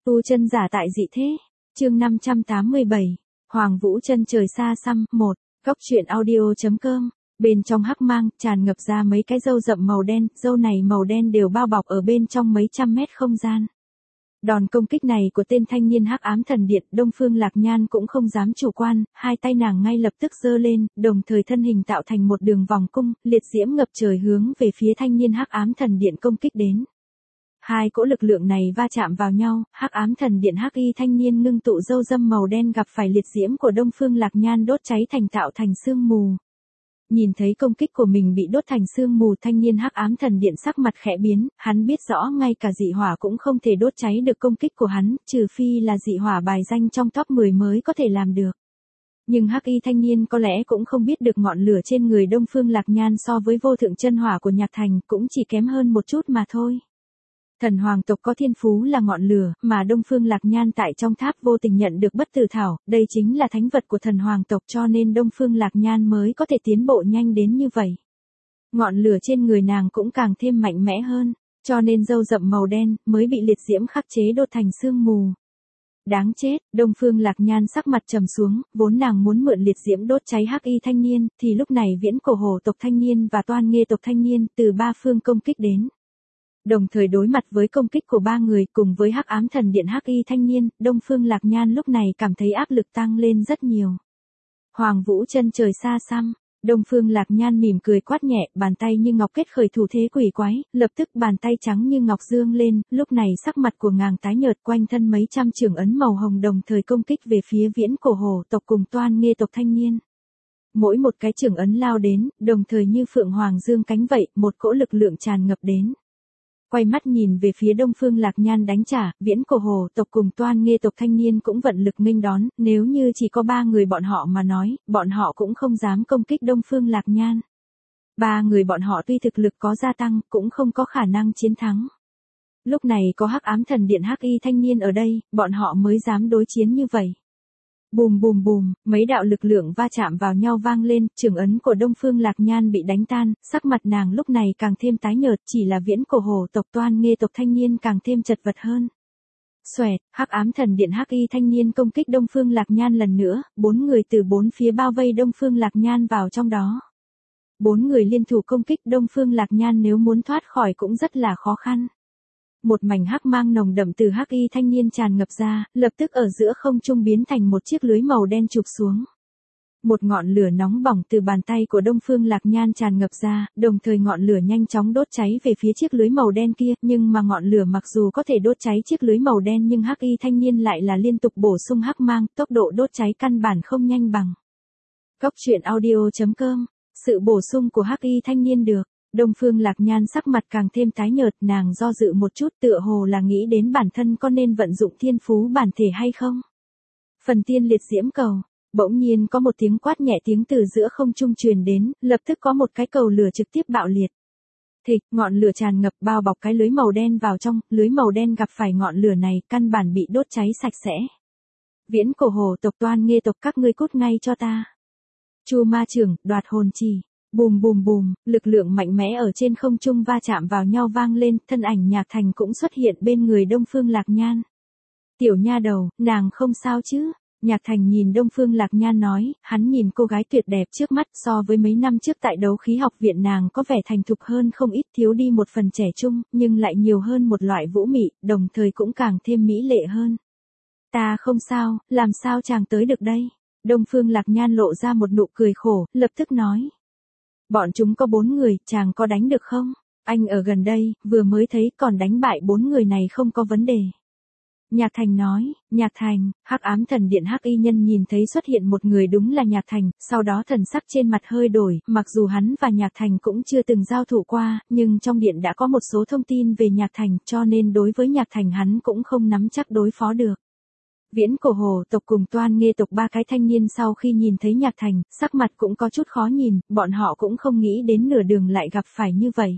Tu chân giả tại dị thế. Chương 587. Hoàng Vũ chân trời xa xăm. 1. Góc truyện audio.com. Bên trong hắc mang tràn ngập ra mấy cái râu rậm màu đen, râu này màu đen đều bao bọc ở bên trong mấy trăm mét không gian. Đòn công kích này của tên thanh niên hắc ám thần điện, Đông Phương Lạc Nhan cũng không dám chủ quan, hai tay nàng ngay lập tức giơ lên, đồng thời thân hình tạo thành một đường vòng cung, liệt diễm ngập trời hướng về phía thanh niên hắc ám thần điện công kích đến. Hai cỗ lực lượng này va chạm vào nhau, hắc ám thần điện hắc y thanh niên ngưng tụ râu râm màu đen gặp phải liệt diễm của Đông Phương Lạc Nhan đốt cháy thành tạo thành sương mù. Nhìn thấy công kích của mình bị đốt thành sương mù, thanh niên hắc ám thần điện sắc mặt khẽ biến, hắn biết rõ ngay cả dị hỏa cũng không thể đốt cháy được công kích của hắn, trừ phi là dị hỏa bài danh trong top 10 mới có thể làm được. Nhưng hắc y thanh niên có lẽ cũng không biết được ngọn lửa trên người Đông Phương Lạc Nhan so với vô thượng chân hỏa của Nhạc Thành cũng chỉ kém hơn một chút mà thôi. Thần hoàng tộc có thiên phú là ngọn lửa, mà Đông Phương Lạc Nhan tại trong tháp vô tình nhận được bất tử thảo, đây chính là thánh vật của thần hoàng tộc, cho nên Đông Phương Lạc Nhan mới có thể tiến bộ nhanh đến như vậy. Ngọn lửa trên người nàng cũng càng thêm mạnh mẽ hơn, cho nên râu rậm màu đen mới bị liệt diễm khắc chế đốt thành sương mù. Đáng chết, Đông Phương Lạc Nhan sắc mặt trầm xuống, vốn nàng muốn mượn liệt diễm đốt cháy hắc y thanh niên, thì lúc này Viễn Cổ Hổ tộc thanh niên và Toan Nghê tộc thanh niên từ ba phương công kích đến. Đồng thời đối mặt với công kích của ba người cùng với hắc ám thần điện hắc y thanh niên, Đông Phương Lạc Nhan lúc này cảm thấy áp lực tăng lên rất nhiều. Hoàng Vũ chân trời xa xăm, Đông Phương Lạc Nhan mỉm cười quát nhẹ, bàn tay như ngọc kết khởi thủ thế quỷ quái, lập tức bàn tay trắng như ngọc dương lên, lúc này sắc mặt của nàng tái nhợt, quanh thân mấy trăm chưởng ấn màu hồng đồng thời công kích về phía Viễn Cổ Hổ tộc cùng Toan Nghê tộc thanh niên. Mỗi một cái chưởng ấn lao đến, đồng thời như phượng hoàng dương cánh vậy, một cỗ lực lượng tràn ngập đến. Quay mắt nhìn về phía Đông Phương Lạc Nhan đánh trả, Viễn Cổ Hổ tộc cùng Toan Nghê tộc thanh niên cũng vận lực nghênh đón, nếu như chỉ có ba người bọn họ mà nói, bọn họ cũng không dám công kích Đông Phương Lạc Nhan. Ba người bọn họ tuy thực lực có gia tăng, cũng không có khả năng chiến thắng. Lúc này có hắc ám thần điện hắc y thanh niên ở đây, bọn họ mới dám đối chiến như vậy. Bùm bùm bùm, mấy đạo lực lượng va chạm vào nhau vang lên, chưởng ấn của Đông Phương Lạc Nhan bị đánh tan, sắc mặt nàng lúc này càng thêm tái nhợt, chỉ là Viễn Cổ Hổ tộc Toan Nghê tộc thanh niên càng thêm chật vật hơn. Xoẹt, hắc ám thần điện hắc y thanh niên công kích Đông Phương Lạc Nhan lần nữa, bốn người từ bốn phía bao vây Đông Phương Lạc Nhan vào trong đó. Bốn người liên thủ công kích Đông Phương Lạc Nhan, nếu muốn thoát khỏi cũng rất là khó khăn. Một mảnh hắc mang nồng đậm từ hắc y thanh niên tràn ngập ra, lập tức ở giữa không trung biến thành một chiếc lưới màu đen chụp xuống. Một ngọn lửa nóng bỏng từ bàn tay của Đông Phương Lạc Nhan tràn ngập ra, đồng thời ngọn lửa nhanh chóng đốt cháy về phía chiếc lưới màu đen kia, nhưng mà ngọn lửa mặc dù có thể đốt cháy chiếc lưới màu đen nhưng hắc y thanh niên lại là liên tục bổ sung hắc mang, tốc độ đốt cháy căn bản không nhanh bằng. Góc truyện audio.com. Sự bổ sung của hắc y thanh niên được. Đông Phương Lạc Nhan sắc mặt càng thêm tái nhợt, nàng do dự một chút, tựa hồ là nghĩ đến bản thân có nên vận dụng thiên phú bản thể hay không. Phần tiên liệt diễm cầu, bỗng nhiên có một tiếng quát nhẹ tiếng từ giữa không trung truyền đến, lập tức có một cái cầu lửa trực tiếp bạo liệt. Thịch, ngọn lửa tràn ngập bao bọc cái lưới màu đen vào trong, lưới màu đen gặp phải ngọn lửa này, căn bản bị đốt cháy sạch sẽ. Viễn Cổ Hổ tộc Toan Nghê tộc, các ngươi cút ngay cho ta. Chu ma trưởng, đoạt hồn chỉ. Bùm bùm bùm, lực lượng mạnh mẽ ở trên không trung va chạm vào nhau vang lên, thân ảnh Nhạc Thành cũng xuất hiện bên người Đông Phương Lạc Nhan. Tiểu nha đầu, nàng không sao chứ? Nhạc Thành nhìn Đông Phương Lạc Nhan nói, hắn nhìn cô gái tuyệt đẹp trước mắt, so với mấy năm trước tại Đấu Khí học viện nàng có vẻ thành thục hơn không ít, thiếu đi một phần trẻ trung, nhưng lại nhiều hơn một loại vũ mị, đồng thời cũng càng thêm mỹ lệ hơn. Ta không sao, làm sao chàng tới được đây? Đông Phương Lạc Nhan lộ ra một nụ cười khổ, lập tức nói. Bọn chúng có 4 người, chàng có đánh được không? Anh ở gần đây, vừa mới thấy, còn đánh bại 4 người này không có vấn đề. Nhạc Thành nói, Nhạc Thành, hắc ám thần điện hắc y nhân nhìn thấy xuất hiện một người đúng là Nhạc Thành, sau đó thần sắc trên mặt hơi đổi, mặc dù hắn và Nhạc Thành cũng chưa từng giao thủ qua, nhưng trong điện đã có một số thông tin về Nhạc Thành, cho nên đối với Nhạc Thành hắn cũng không nắm chắc đối phó được. Viễn Cổ Hổ tộc cùng Toan Nghê tộc ba cái thanh niên sau khi nhìn thấy Nhạc Thành, sắc mặt cũng có chút khó nhìn, bọn họ cũng không nghĩ đến nửa đường lại gặp phải như vậy.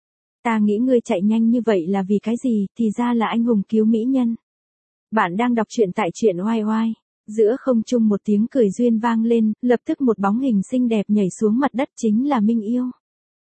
Ta nghĩ ngươi chạy nhanh như vậy là vì cái gì, thì ra là anh hùng cứu mỹ nhân. Bạn đang đọc truyện tại truyện oai oai. Giữa không trung một tiếng cười duyên vang lên, lập tức một bóng hình xinh đẹp nhảy xuống mặt đất, chính là Minh Yêu.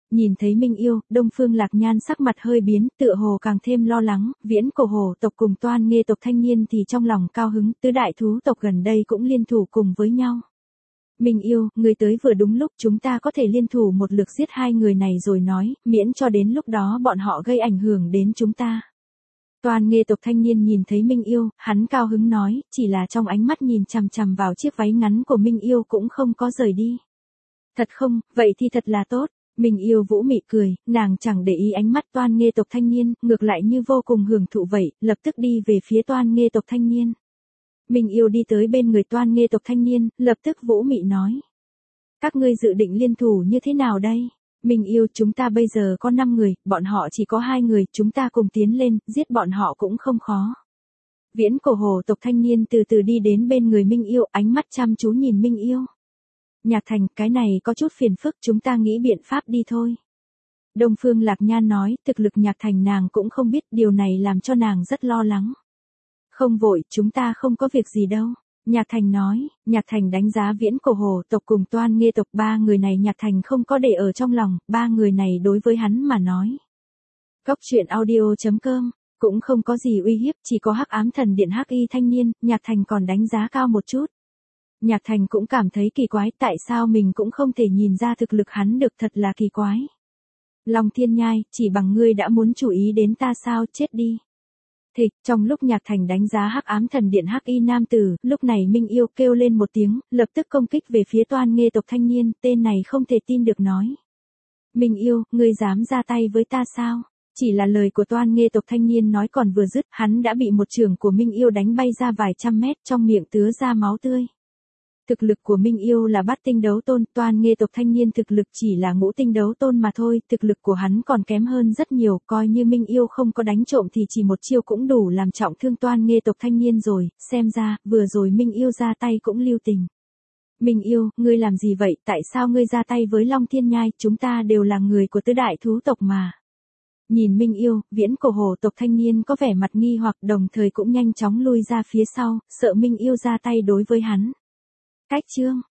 Nhìn thấy Minh Yêu, Đông Phương Lạc Nhan sắc mặt hơi biến, tựa hồ càng thêm lo lắng, Viễn Cổ Hồ tộc cùng Toan Nghê tộc thanh niên thì trong lòng cao hứng, tứ đại thú tộc gần đây cũng liên thủ cùng với nhau. Minh Yêu, người tới vừa đúng lúc, chúng ta có thể liên thủ một lượt giết hai người này rồi nói, miễn cho đến lúc đó bọn họ gây ảnh hưởng đến chúng ta. Toan Nghê tộc thanh niên nhìn thấy Minh Yêu, hắn cao hứng nói, chỉ là trong ánh mắt nhìn chằm chằm vào chiếc váy ngắn của Minh Yêu cũng không có rời đi. Thật không, vậy thì thật là tốt. Minh Yêu vũ mị cười, nàng chẳng để ý ánh mắt Toan Nghê tộc thanh niên, ngược lại như vô cùng hưởng thụ vậy, lập tức đi về phía Toan Nghê tộc thanh niên. Minh Yêu đi tới bên người Toan Nghê tộc thanh niên, lập tức vũ mị nói. Các ngươi dự định liên thủ như thế nào đây? Minh Yêu, chúng ta bây giờ có 5 người, bọn họ chỉ có 2 người, chúng ta cùng tiến lên, giết bọn họ cũng không khó. Viễn Cổ Hồ tộc thanh niên từ từ đi đến bên người Minh Yêu, ánh mắt chăm chú nhìn Minh Yêu. Nhạc Thành, cái này có chút phiền phức, chúng ta nghĩ biện pháp đi thôi. Đông Phương Lạc Nhan nói, thực lực Nhạc Thành nàng cũng không biết, điều này làm cho nàng rất lo lắng. Không vội, chúng ta không có việc gì đâu. Nhạc Thành nói, Nhạc Thành đánh giá Viễn Cổ Hồ tộc cùng Toan Nghê tộc, 3 người này Nhạc Thành không có để ở trong lòng, 3 người này đối với hắn mà nói. Góc truyện audio.com, cũng không có gì uy hiếp, chỉ có Hắc Ám Thần Điện Hắc Y thanh niên, Nhạc Thành còn đánh giá cao một chút. Nhạc Thành cũng cảm thấy kỳ quái, tại sao mình cũng không thể nhìn ra thực lực hắn được, thật là kỳ quái. Long Thiên Nhai, chỉ bằng ngươi đã muốn chú ý đến ta sao, chết đi. Thịch, trong lúc Nhạc Thành đánh giá Hắc Ám Thần Điện Hắc Y nam tử, lúc này Minh Yêu kêu lên một tiếng, lập tức công kích về phía Toan Nghê tộc thanh niên, tên này không thể tin được nói. Minh Yêu, ngươi dám ra tay với ta sao? Chỉ là lời của Toan Nghê tộc thanh niên nói còn vừa dứt, hắn đã bị một chưởng của Minh Yêu đánh bay ra vài trăm mét, trong miệng tứa ra máu tươi. Thực lực của Minh Yêu là bát tinh đấu tôn, Toan Nghê tộc thanh niên thực lực chỉ là ngũ tinh đấu tôn mà thôi, thực lực của hắn còn kém hơn rất nhiều, coi như Minh Yêu không có đánh trộm thì chỉ một chiêu cũng đủ làm trọng thương Toan Nghê tộc thanh niên rồi, xem ra, vừa rồi Minh Yêu ra tay cũng lưu tình. Minh Yêu, ngươi làm gì vậy, tại sao ngươi ra tay với Long Thiên Nhai, chúng ta đều là người của tứ đại thú tộc mà. Nhìn Minh Yêu, Viễn Cổ Hồ tộc thanh niên có vẻ mặt nghi hoặc, đồng thời cũng nhanh chóng lui ra phía sau, sợ Minh Yêu ra tay đối với hắn. Cách chương